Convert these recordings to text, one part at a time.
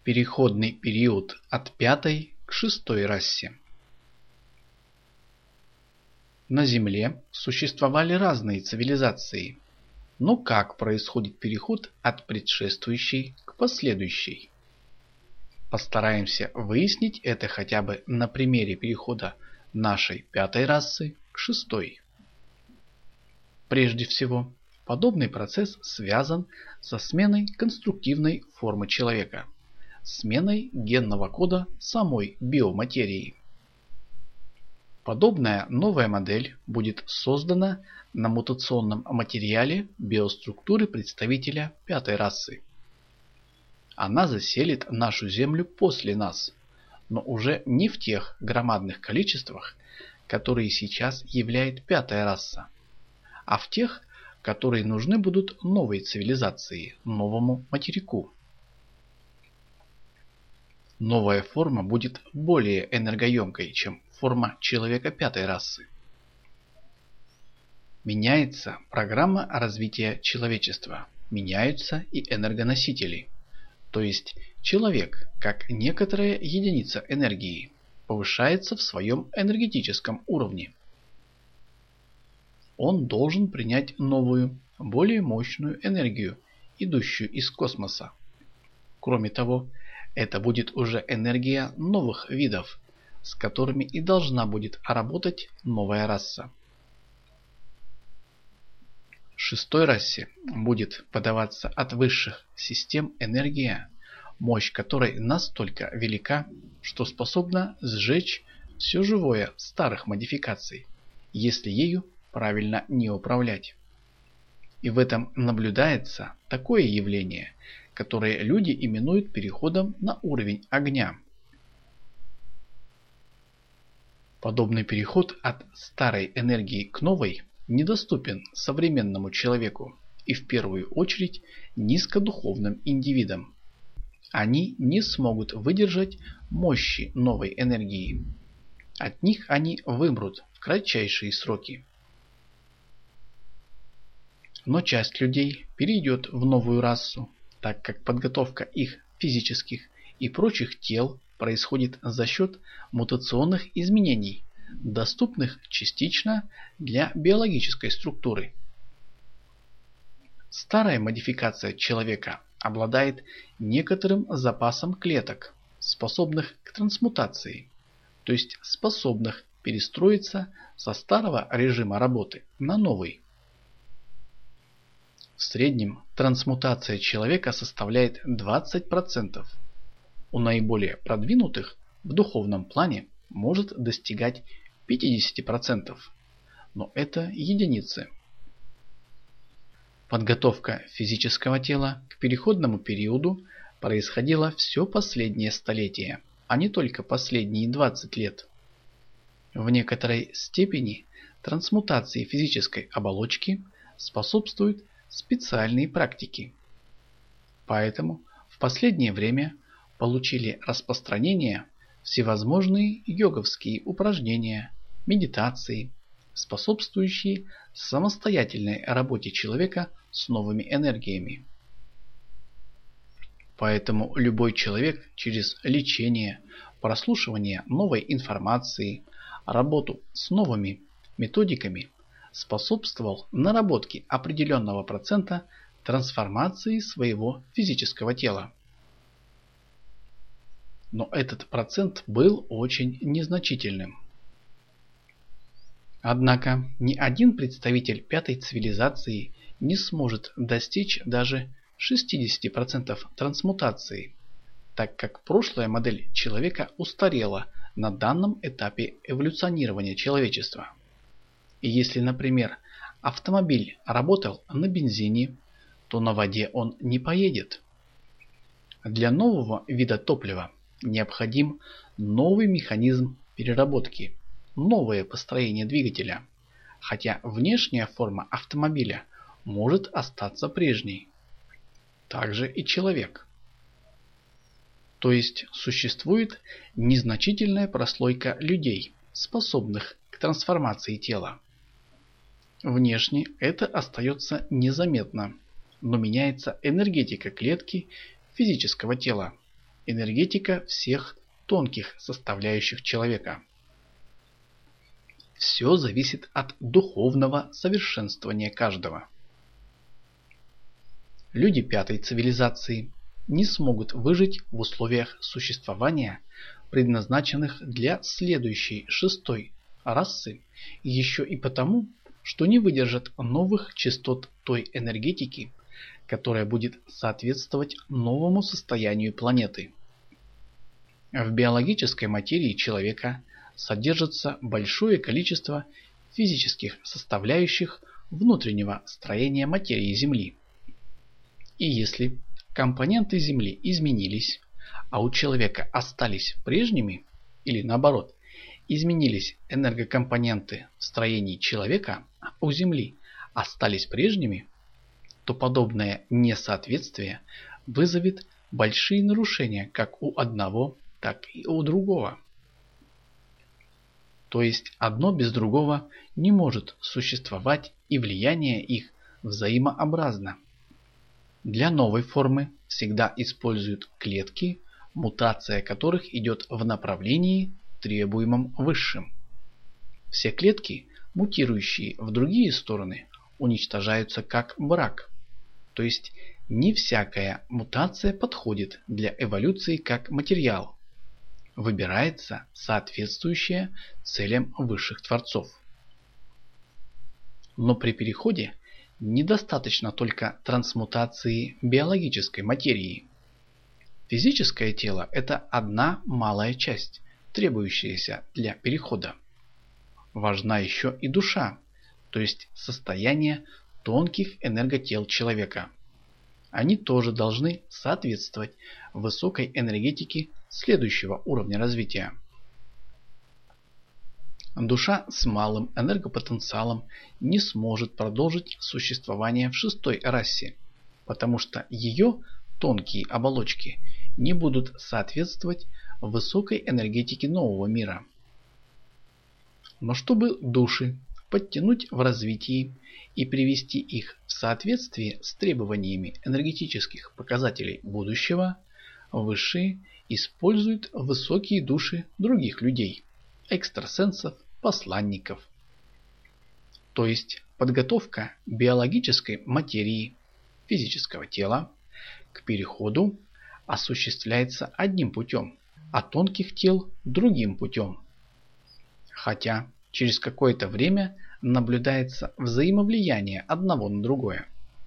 Переходный период от пятой к шестой расе. На Земле существовали разные цивилизации, но как происходит переход от предшествующей к последующей? Постараемся выяснить это хотя бы на примере перехода нашей пятой расы к шестой. Прежде всего, подобный процесс связан со сменой конструктивной формы человека, сменой генного кода самой биоматерии. Подобная новая модель будет создана на мутационном материале биоструктуры представителя пятой расы. Она заселит нашу Землю после нас, но уже не в тех громадных количествах, которые сейчас являет пятая раса, а в тех, которые нужны будут новой цивилизации, новому материку. Новая форма будет более энергоемкой, чем форма человека пятой расы. Меняется программа развития человечества, меняются и энергоносители. То есть человек, как некоторая единица энергии, повышается в своем энергетическом уровне. Он должен принять новую, более мощную энергию, идущую из космоса. Кроме того, это будет уже энергия новых видов, с которыми и должна будет работать новая раса. Шестой расе будет подаваться от высших систем энергия, мощь которой настолько велика, что способна сжечь все живое старых модификаций, если ею правильно не управлять. И в этом наблюдается такое явление, которое люди именуют переходом на уровень огня. Подобный переход от старой энергии к новой недоступен современному человеку и в первую очередь низкодуховным индивидам. Они не смогут выдержать мощи новой энергии. От них они вымрут в кратчайшие сроки. Но часть людей перейдет в новую расу, так как подготовка их физических и прочих тел происходит за счет мутационных изменений, доступных частично для биологической структуры. Старая модификация человека обладает некоторым запасом клеток, способных к трансмутации, то есть способных перестроиться со старого режима работы на новый. В среднем трансмутация человека составляет 20%. У наиболее продвинутых в духовном плане может достигать 50%, но это единицы. Подготовка физического тела к переходному периоду происходила все последнее столетие, а не только последние 20 лет. В некоторой степени трансмутации физической оболочки способствуют специальные практики. Поэтому в последнее время получили распространение всевозможные йоговские упражнения, медитации, способствующие самостоятельной работе человека с новыми энергиями. Поэтому любой человек через лечение, прослушивание новой информации, работу с новыми методиками способствовал наработке определенного процента трансформации своего физического тела. Но этот процент был очень незначительным. Однако ни один представитель пятой цивилизации не сможет достичь даже 60% трансмутации, так как прошлая модель человека устарела на данном этапе эволюционирования человечества. И если, например, автомобиль работал на бензине, то на воде он не поедет. Для нового вида топлива необходим новый механизм переработки, новое построение двигателя, хотя внешняя форма автомобиля может остаться прежней. Также и человек. То есть существует незначительная прослойка людей, способных к трансформации тела. Внешне это остается незаметно, но меняется энергетика клетки физического тела, энергетика всех тонких составляющих человека. Все зависит от духовного совершенствования каждого. Люди пятой цивилизации не смогут выжить в условиях существования, предназначенных для следующей шестой расы, еще и потому, что не выдержат новых частот той энергетики, которая будет соответствовать новому состоянию планеты. В биологической материи человека содержится большое количество физических составляющих внутреннего строения материи Земли. И если компоненты Земли изменились, а у человека остались прежними, или наоборот, изменились энергокомпоненты в строении человека, а у Земли остались прежними, то подобное несоответствие вызовет большие нарушения как у одного, так и у другого. То есть одно без другого не может существовать, и влияние их взаимообразно. Для новой формы всегда используют клетки, мутация которых идет в направлении, требуемом высшим. Все клетки, мутирующие в другие стороны, уничтожаются как брак. То есть не всякая мутация подходит для эволюции как материал. Выбирается соответствующая целям высших творцов. Но при переходе недостаточно только трансмутации биологической материи. Физическое тело – это одна малая часть, требующаяся для перехода. Важна еще и душа, то есть состояние тонких энерготел человека. Они тоже должны соответствовать высокой энергетике следующего уровня развития. Душа с малым энергопотенциалом не сможет продолжить существование в шестой расе, потому что ее тонкие оболочки не будут соответствовать высокой энергетике нового мира. Но чтобы души подтянуть в развитии и привести их в соответствие с требованиями энергетических показателей будущего, высшие используют высокие души других людей, экстрасенсов, посланников. То есть подготовка биологической материи физического тела к переходу осуществляется одним путем, а тонких тел другим путем. Хотя через какое-то время наблюдается взаимовлияние одного на другое.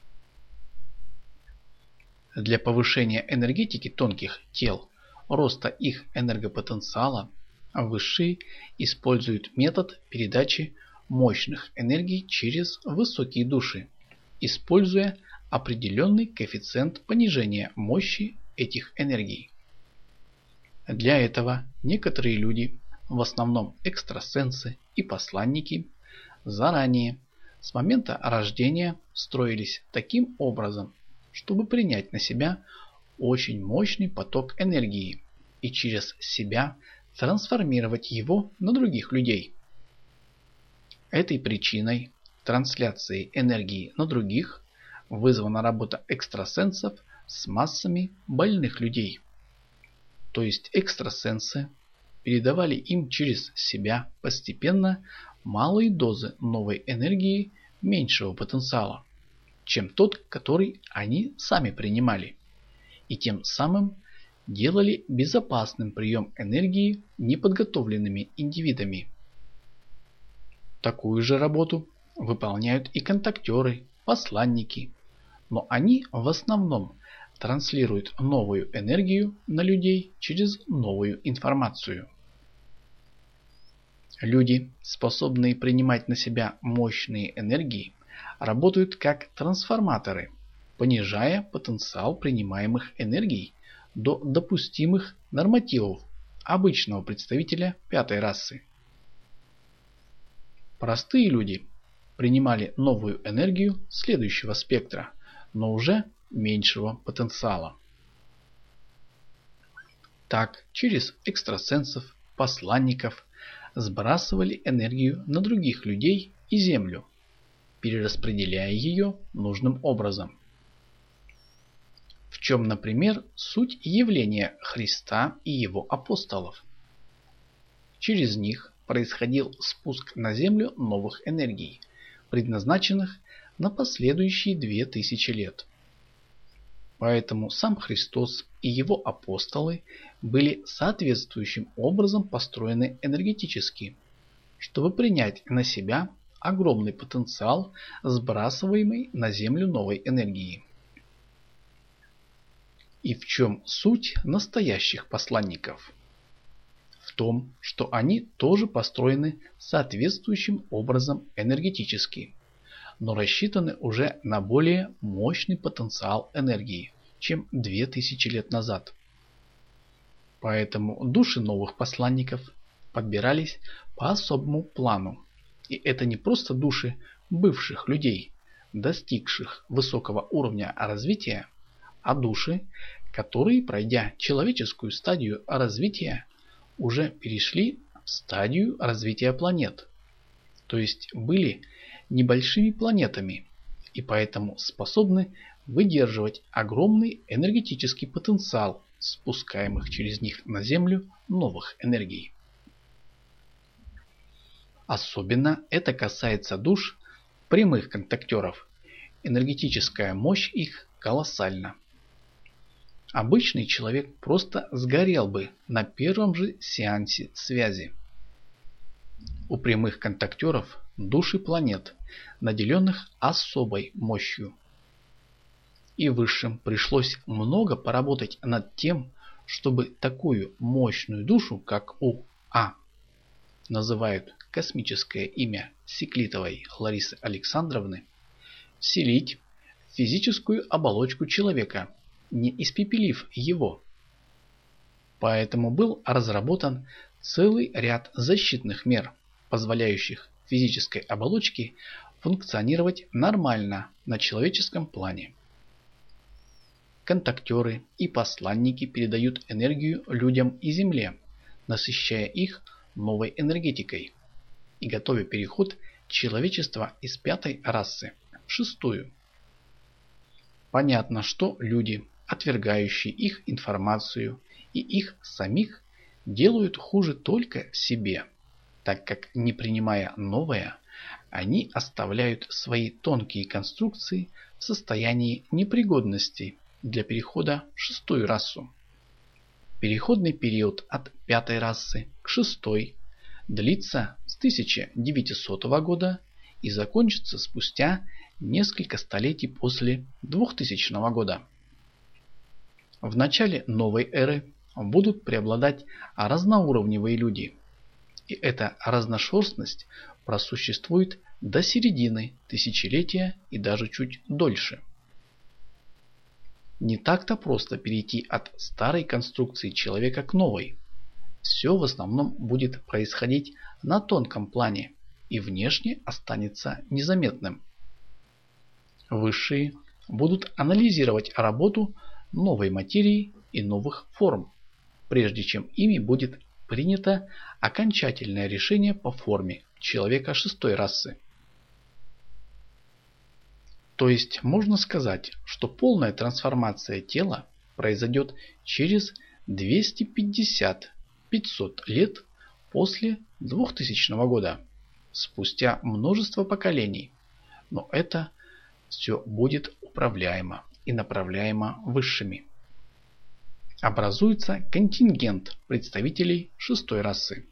Для повышения энергетики тонких тел, роста их энергопотенциала, высшие используют метод передачи мощных энергий через высокие души, используя определенный коэффициент понижения мощи этих энергий. Для этого некоторые люди, в основном экстрасенсы и посланники, заранее, с момента рождения, строились таким образом, чтобы принять на себя очень мощный поток энергии и через себя трансформировать его на других людей. Этой причиной трансляции энергии на других вызвана работа экстрасенсов с массами больных людей. То есть экстрасенсы передавали им через себя постепенно малые дозы новой энергии меньшего потенциала, чем тот, который они сами принимали, и тем самым делали безопасным прием энергии неподготовленными индивидами. Такую же работу выполняют и контактеры, посланники, но они в основном транслируют новую энергию на людей через новую информацию. Люди, способные принимать на себя мощные энергии, работают как трансформаторы, понижая потенциал принимаемых энергий до допустимых нормативов обычного представителя пятой расы. Простые люди принимали новую энергию следующего спектра, но уже меньшего потенциала. Так, через экстрасенсов, посланников сбрасывали энергию на других людей и Землю, перераспределяя ее нужным образом. В чем, например, суть явления Христа и его апостолов. Через них происходил спуск на Землю новых энергий, предназначенных на последующие 2000 лет. Поэтому сам Христос и его апостолы были соответствующим образом построены энергетически, чтобы принять на себя огромный потенциал, сбрасываемый на Землю новой энергии. И в чем суть настоящих посланников? В том, что они тоже построены соответствующим образом энергетически, но рассчитаны уже на более мощный потенциал энергии, чем 2000 лет назад. Поэтому души новых посланников подбирались по особому плану. И это не просто души бывших людей, достигших высокого уровня развития, а души, которые, пройдя человеческую стадию развития, уже перешли в стадию развития планет, то есть были небольшими планетами и поэтому способны выдерживать огромный энергетический потенциал спускаемых через них на Землю новых энергий. Особенно это касается душ прямых контактеров. Энергетическая мощь их колоссальна. Обычный человек просто сгорел бы на первом же сеансе связи. У прямых контактеров души планет, наделенных особой мощью. И высшим пришлось много поработать над тем, чтобы такую мощную душу, как у А, называют космическое имя Секлитовой Ларисы Александровны, вселить в физическую оболочку человека, не испепелив его. Поэтому был разработан целый ряд защитных мер, позволяющих физической оболочке функционировать нормально на человеческом плане. Контактеры и посланники передают энергию людям и Земле, насыщая их новой энергетикой и готовя переход человечества из 5-й расы в 6-ю. Понятно, что люди, отвергающие их информацию и их самих, делают хуже только себе, так как, не принимая новое, они оставляют свои тонкие конструкции в состоянии непригодности для перехода в 6-ю расу. Переходный период от 5-й расы к 6-й длится с 1900 года и закончится спустя несколько столетий после 2000 года. В начале новой эры будут преобладать разноуровневые люди, и эта разношерстность просуществует до середины тысячелетия и даже чуть дольше. Не так-то просто перейти от старой конструкции человека к новой. Все в основном будет происходить на тонком плане и внешне останется незаметным. Высшие будут анализировать работу новой материи и новых форм, прежде чем ими будет принято окончательное решение по форме человека 6-й расы. То есть можно сказать, что полная трансформация тела произойдет через 250-500 лет после 2000 года, спустя множество поколений, но это все будет управляемо и направляемо высшими. Образуется контингент представителей 6-й расы.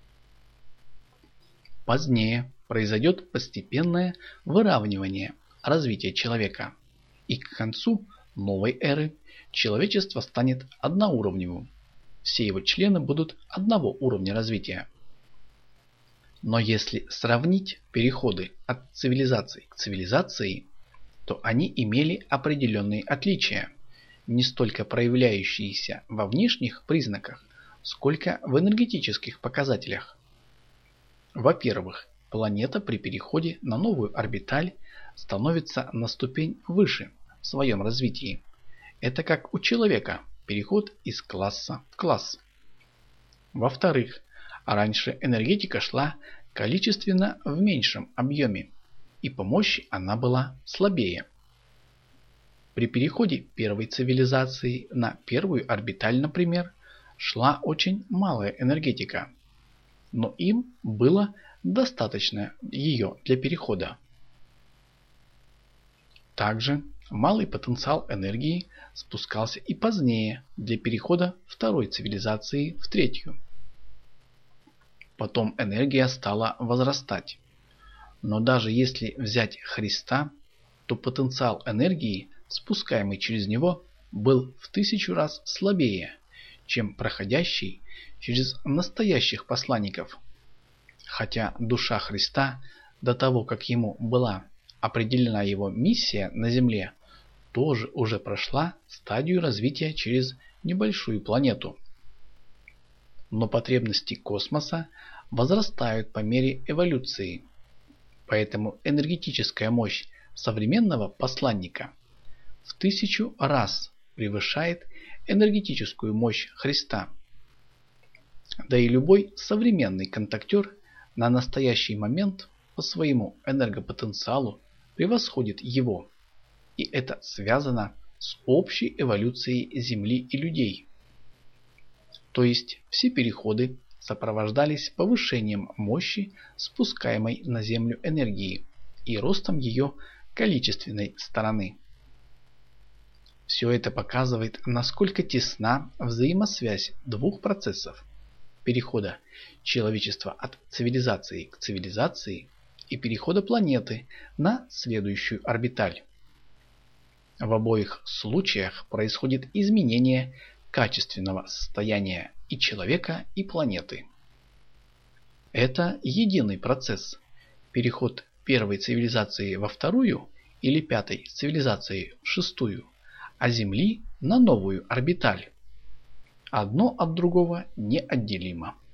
Позднее произойдет постепенное выравнивание развития человека, и к концу новой эры человечество станет одноуровневым. Все его члены будут одного уровня развития. Но если сравнить переходы от цивилизации к цивилизации, то они имели определенные отличия, не столько проявляющиеся во внешних признаках, сколько в энергетических показателях. Во-первых, планета при переходе на новую орбиталь становится на ступень выше в своем развитии. Это как у человека переход из класса в класс. Во-вторых, раньше энергетика шла количественно в меньшем объеме, и по мощи она была слабее. При переходе первой цивилизации на первую орбиталь, например, шла очень малая энергетика, но им было достаточно ее для перехода. Также малый потенциал энергии спускался и позднее для перехода второй цивилизации в третью. Потом энергия стала возрастать. Но даже если взять Христа, то потенциал энергии, спускаемый через него, был в 1000 раз слабее, чем проходящий через настоящих посланников. Хотя душа Христа, до того как ему была определена его миссия на Земле, тоже уже прошла стадию развития через небольшую планету. Но потребности космоса возрастают по мере эволюции, поэтому энергетическая мощь современного посланника в 1000 раз превышает энергетическую мощь Христа. Да и любой современный контактер на настоящий момент по своему энергопотенциалу превосходит его, и это связано с общей эволюцией Земли и людей. То есть все переходы сопровождались повышением мощи спускаемой на Землю энергии и ростом ее количественной стороны. Все это показывает, насколько тесна взаимосвязь двух процессов перехода человечества от цивилизации к цивилизации и перехода планеты на следующую орбиталь. В обоих случаях происходит изменение качественного состояния и человека, и планеты. Это единый процесс. Переход первой цивилизации во вторую или пятой цивилизации в шестую, а Земли на новую орбиталь. Одно от другого неотделимо.